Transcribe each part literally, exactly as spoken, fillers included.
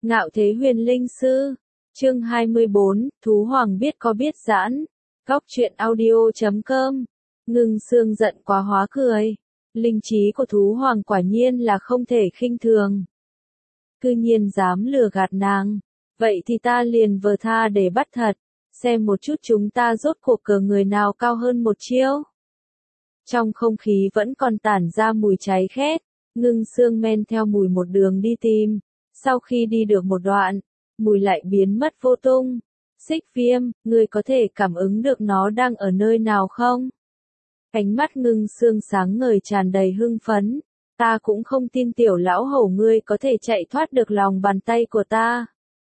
Ngạo Thế Huyền Linh Sư, chương hai mươi bốn, Thú Hoàng biết có biết giãn, góc truyện audio chấm com, Ngưng Sương giận quá hóa cười, linh trí của Thú Hoàng quả nhiên là không thể khinh thường. Cư nhiên dám lừa gạt nàng, vậy thì ta liền vờ tha để bắt thật, xem một chút chúng ta rốt cuộc cờ người nào cao hơn một chiêu. Trong không khí vẫn còn tản ra mùi cháy khét, Ngưng Sương men theo mùi một đường đi tìm. Sau khi đi được một đoạn, mùi lại biến mất vô tung. Xích Viêm, ngươi có thể cảm ứng được nó đang ở nơi nào không? Ánh mắt Ngưng Sương sáng ngời tràn đầy hưng phấn. Ta cũng không tin tiểu lão hổ ngươi có thể chạy thoát được lòng bàn tay của ta.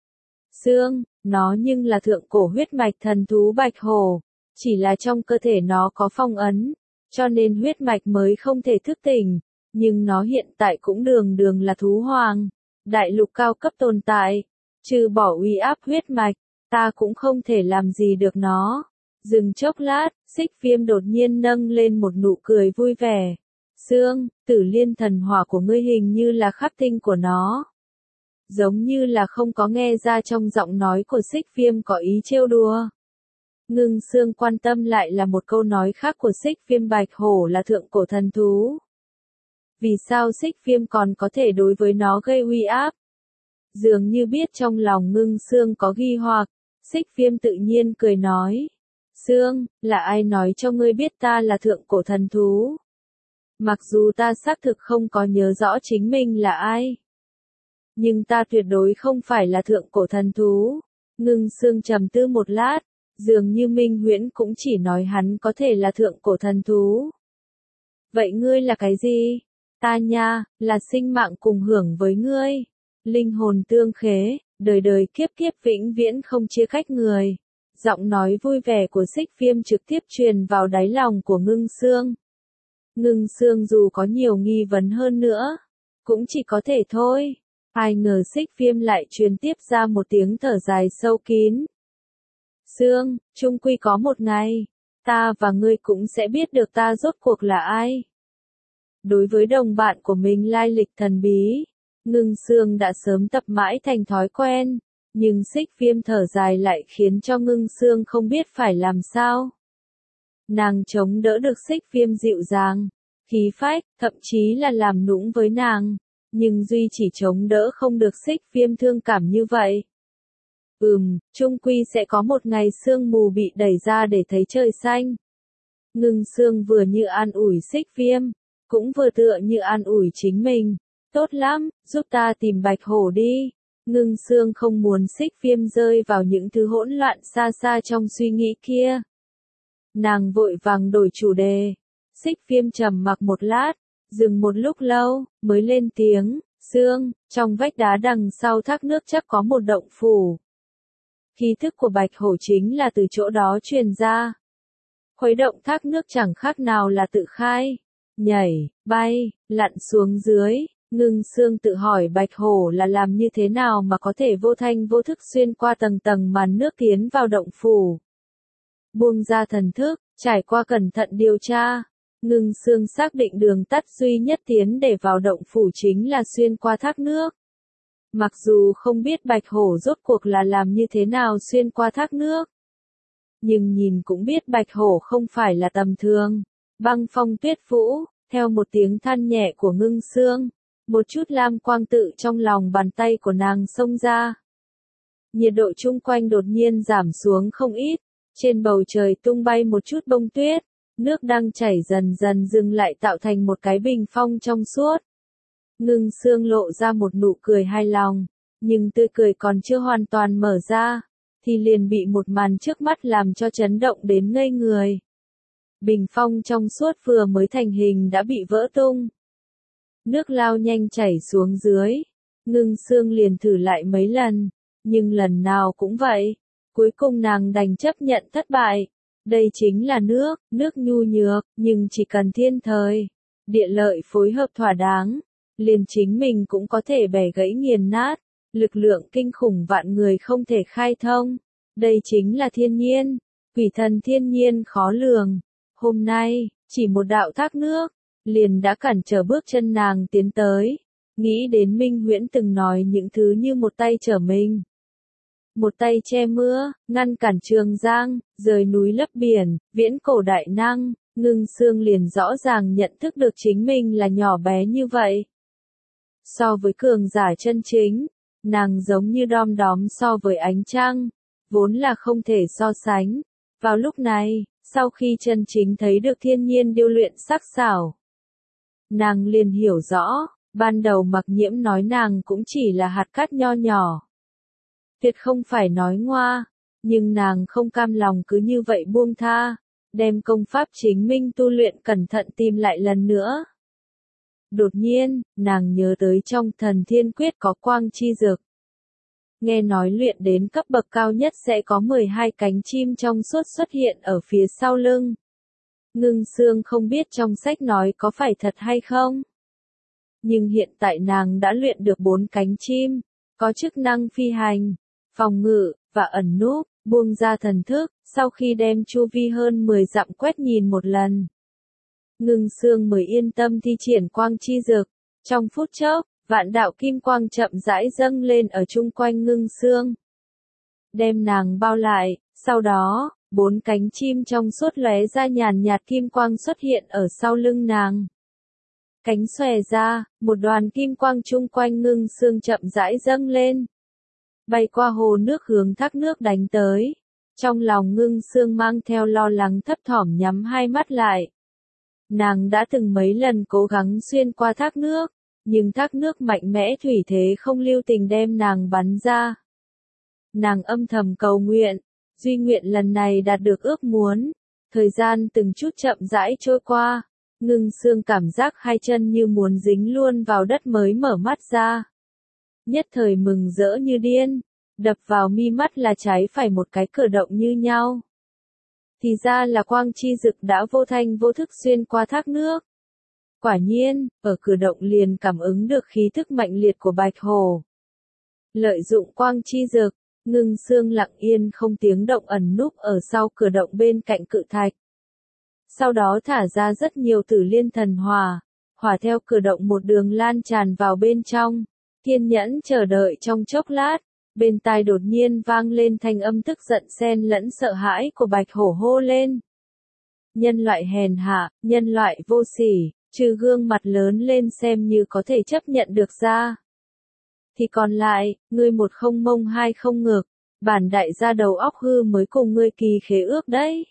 Sương, nó nhưng là thượng cổ huyết mạch thần thú bạch hổ. Chỉ là trong cơ thể nó có phong ấn, cho nên huyết mạch mới không thể thức tỉnh. Nhưng nó hiện tại cũng đường đường là thú hoàng. Đại lục cao cấp tồn tại, trừ bỏ uy áp huyết mạch, ta cũng không thể làm gì được nó. Dừng chốc lát, Xích Viêm đột nhiên nâng lên một nụ cười vui vẻ. Sương, Tử Liên thần hỏa của ngươi hình như là khắc tinh của nó. Giống như là không có nghe ra trong giọng nói của Xích Viêm có ý trêu đùa. Ngưng Sương quan tâm lại là một câu nói khác của Xích Viêm bạch hổ là thượng cổ thần thú. Vì sao Xích Viêm còn có thể đối với nó gây uy áp? Dường như biết trong lòng Ngưng Sương có nghi hoặc, Xích Viêm tự nhiên cười nói. Sương, là ai nói cho ngươi biết ta là thượng cổ thần thú? Mặc dù ta xác thực không có nhớ rõ chính mình là ai. Nhưng ta tuyệt đối không phải là thượng cổ thần thú. Ngưng Sương trầm tư một lát, dường như Minh Huyễn cũng chỉ nói hắn có thể là thượng cổ thần thú. Vậy ngươi là cái gì? Ta nha, là sinh mạng cùng hưởng với ngươi. Linh hồn tương khế, đời đời kiếp kiếp vĩnh viễn không chia cách người. Giọng nói vui vẻ của Xích Viêm trực tiếp truyền vào đáy lòng của Ngưng Sương. Ngưng Sương dù có nhiều nghi vấn hơn nữa, cũng chỉ có thể thôi. Ai ngờ Xích Viêm lại truyền tiếp ra một tiếng thở dài sâu kín. Sương, chung quy có một ngày, ta và ngươi cũng sẽ biết được ta rốt cuộc là ai. Đối với đồng bạn của mình lai lịch thần bí, Ngưng Sương đã sớm tập mãi thành thói quen, nhưng Xích Viêm thở dài lại khiến cho Ngưng Sương không biết phải làm sao. Nàng chống đỡ được Xích Viêm dịu dàng, khí phách, thậm chí là làm nũng với nàng, nhưng duy chỉ chống đỡ không được Xích Viêm thương cảm như vậy. Ừm, chung quy sẽ có một ngày sương mù bị đẩy ra để thấy trời xanh. Ngưng Sương vừa như an ủi Xích Viêm, cũng vừa tựa như an ủi chính mình. Tốt lắm, giúp ta tìm bạch hổ đi. Ngưng Sương không muốn Xích Viêm rơi vào những thứ hỗn loạn xa xa trong suy nghĩ kia. Nàng vội vàng đổi chủ đề. Xích Viêm trầm mặc một lát, dừng một lúc lâu, mới lên tiếng. Sương, trong vách đá đằng sau thác nước chắc có một động phủ. Khí thức của bạch hổ chính là từ chỗ đó truyền ra. Khuấy động thác nước chẳng khác nào là tự khai. Nhảy, bay, lặn xuống dưới, Ngưng Sương tự hỏi bạch hổ là làm như thế nào mà có thể vô thanh vô thức xuyên qua tầng tầng màn nước tiến vào động phủ. Buông ra thần thức, trải qua cẩn thận điều tra, Ngưng Sương xác định đường tắt duy nhất tiến để vào động phủ chính là xuyên qua thác nước. Mặc dù không biết bạch hổ rốt cuộc là làm như thế nào xuyên qua thác nước, nhưng nhìn cũng biết bạch hổ không phải là tầm thường. Băng phong tuyết vũ, theo một tiếng than nhẹ của Ngưng Sương, một chút lam quang tự trong lòng bàn tay của nàng xông ra. Nhiệt độ chung quanh đột nhiên giảm xuống không ít, trên bầu trời tung bay một chút bông tuyết, nước đang chảy dần dần dừng lại tạo thành một cái bình phong trong suốt. Ngưng Sương lộ ra một nụ cười hài lòng, nhưng tươi cười còn chưa hoàn toàn mở ra, thì liền bị một màn trước mắt làm cho chấn động đến ngây người. Bình phong trong suốt vừa mới thành hình đã bị vỡ tung. Nước lao nhanh chảy xuống dưới. Ngưng Sương liền thử lại mấy lần, nhưng lần nào cũng vậy. Cuối cùng nàng đành chấp nhận thất bại. Đây chính là nước, nước nhu nhược, nhưng chỉ cần thiên thời, địa lợi phối hợp thỏa đáng, liền chính mình cũng có thể bẻ gãy nghiền nát. Lực lượng kinh khủng vạn người không thể khai thông. Đây chính là thiên nhiên, quỷ thần thiên nhiên khó lường. Hôm nay, chỉ một đạo thác nước, liền đã cản trở bước chân nàng tiến tới. Nghĩ đến Minh Huyễn từng nói những thứ như một tay chở mình, một tay che mưa, ngăn cản Trường Giang, rời núi lấp biển, viễn cổ đại năng, Ngưng Xương liền rõ ràng nhận thức được chính mình là nhỏ bé như vậy. So với cường giả chân chính, nàng giống như đom đóm so với ánh trăng, vốn là không thể so sánh. Vào lúc này, sau khi chân chính thấy được thiên nhiên điêu luyện sắc sảo, nàng liền hiểu rõ, ban đầu Mặc Nhiễm nói nàng cũng chỉ là hạt cát nho nhỏ. Tuyệt không phải nói ngoa, nhưng nàng không cam lòng cứ như vậy buông tha, đem công pháp chính minh tu luyện cẩn thận tìm lại lần nữa. Đột nhiên, nàng nhớ tới trong Thần Thiên Quyết có quang chi dược. Nghe nói luyện đến cấp bậc cao nhất sẽ có mười hai cánh chim trong suốt xuất hiện ở phía sau lưng. Ngưng Xương không biết trong sách nói có phải thật hay không. Nhưng hiện tại nàng đã luyện được bốn cánh chim, có chức năng phi hành, phòng ngự, và ẩn núp, buông ra thần thức, sau khi đem chu vi hơn mười dặm quét nhìn một lần. Ngưng Xương mới yên tâm thi triển quang chi dược. Trong phút chốc, vạn đạo kim quang chậm rãi dâng lên ở chung quanh Ngưng Xương, đem nàng bao lại, sau đó, bốn cánh chim trong suốt lóe ra nhàn nhạt kim quang xuất hiện ở sau lưng nàng. Cánh xòe ra, một đoàn kim quang chung quanh Ngưng Xương chậm rãi dâng lên, bay qua hồ nước hướng thác nước đánh tới. Trong lòng Ngưng Xương mang theo lo lắng thấp thỏm nhắm hai mắt lại. Nàng đã từng mấy lần cố gắng xuyên qua thác nước, nhưng thác nước mạnh mẽ thủy thế không lưu tình đem nàng bắn ra. Nàng âm thầm cầu nguyện, duy nguyện lần này đạt được ước muốn. Thời gian từng chút chậm rãi trôi qua, Ngưng Xương cảm giác hai chân như muốn dính luôn vào đất mới mở mắt ra. Nhất thời mừng rỡ như điên, đập vào mi mắt là trái phải một cái cửa động như nhau. Thì ra là quang chi dực đã vô thanh vô thức xuyên qua thác nước. Quả nhiên, ở cửa động liền cảm ứng được khí thức mạnh liệt của Bạch Hổ. Lợi dụng quang chi dực, Ngưng Xương lặng yên không tiếng động ẩn núp ở sau cửa động bên cạnh cự thạch. Sau đó thả ra rất nhiều tử liên thần hỏa, hỏa theo cửa động một đường lan tràn vào bên trong. Kiên nhẫn chờ đợi trong chốc lát, bên tai đột nhiên vang lên thanh âm tức giận xen lẫn sợ hãi của Bạch Hổ hô lên. Nhân loại hèn hạ, nhân loại vô sỉ, trừ gương mặt lớn lên xem như có thể chấp nhận được ra. Thì còn lại, ngươi một không mông hai không ngược, bản đại gia đầu óc hư mới cùng ngươi kỳ khế ước đấy.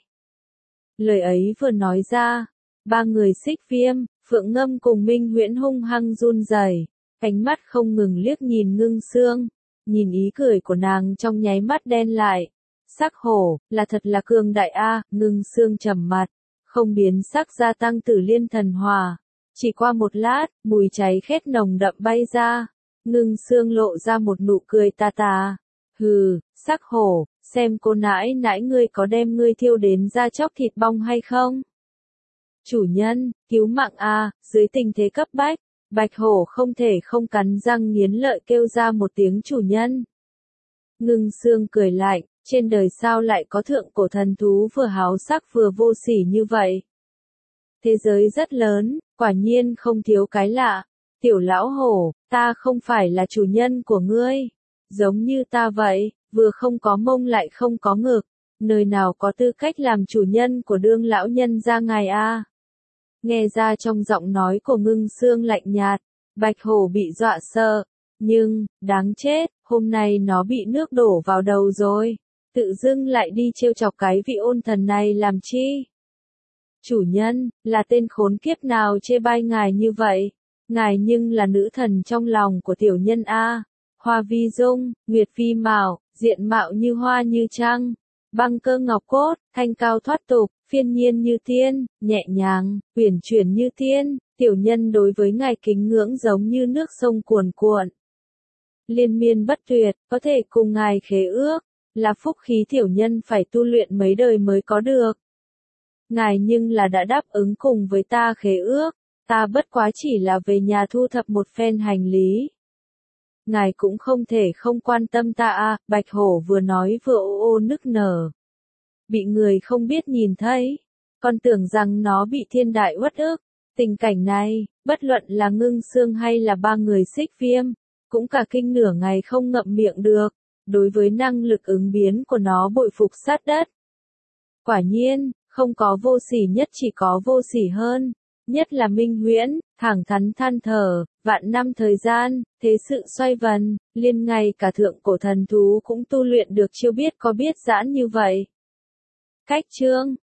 Lời ấy vừa nói ra, ba người Xích Viêm, Phượng Ngâm cùng Minh Huyễn hung hăng run rẩy, ánh mắt không ngừng liếc nhìn Ngưng Xương, nhìn ý cười của nàng trong nháy mắt đen lại. Sắc hổ, là thật là cường đại a, Ngưng Xương trầm mặt, không biến sắc gia tăng tử liên thần hỏa. Chỉ qua một lát, mùi cháy khét nồng đậm bay ra, Ngưng Xương lộ ra một nụ cười tà tà. Hừ, sắc hổ, xem cô nãi nãi ngươi có đem ngươi thiêu đến da chóc thịt bong hay không? Chủ nhân, cứu mạng a, dưới tình thế cấp bách, Bạch Hổ không thể không cắn răng nghiến lợi kêu ra một tiếng chủ nhân. Ngưng Xương cười lạnh, trên đời sao lại có thượng cổ thần thú vừa háo sắc vừa vô sỉ như vậy? Thế giới rất lớn, quả nhiên không thiếu cái lạ. Tiểu lão hổ, ta không phải là chủ nhân của ngươi. Giống như ta vậy, vừa không có mông lại không có ngực. Nơi nào có tư cách làm chủ nhân của đương lão nhân ra ngài a? Nghe ra trong giọng nói của Ngưng Xương lạnh nhạt, Bạch Hổ bị dọa sợ. Nhưng, đáng chết, hôm nay nó bị nước đổ vào đầu rồi. Tự dưng lại đi trêu chọc cái vị ôn thần này làm chi? Chủ nhân, là tên khốn kiếp nào chê bai ngài như vậy? Ngài nhưng là nữ thần trong lòng của tiểu nhân a. Hoa vi dung, nguyệt phi mạo, diện mạo như hoa như trăng, băng cơ ngọc cốt, thanh cao thoát tục, phiên nhiên như tiên, nhẹ nhàng, uyển chuyển như tiên. Tiểu nhân đối với ngài kính ngưỡng giống như nước sông cuồn cuộn, liên miên bất tuyệt, có thể cùng ngài khế ước, là phúc khí tiểu nhân phải tu luyện mấy đời mới có được. Ngài nhưng là đã đáp ứng cùng với ta khế ước, ta bất quá chỉ là về nhà thu thập một phen hành lý. Ngài cũng không thể không quan tâm ta à, Bạch Hổ vừa nói vừa ô ô nức nở. Bị người không biết nhìn thấy, còn tưởng rằng nó bị thiên đại uất ức, Tình cảnh này, bất luận là Ngưng Sương hay là ba người Xích Viêm, cũng cả kinh nửa ngày không ngậm miệng được, đối với năng lực ứng biến của nó bội phục sát đất. Quả nhiên, không có vô sỉ nhất chỉ có vô sỉ hơn, nhất là Minh Huyễn, thẳng thắn than thở, vạn năm thời gian, thế sự xoay vần, liền ngay cả thượng cổ thần thú cũng tu luyện được chiêu biết có biết giãn như vậy. Cách chương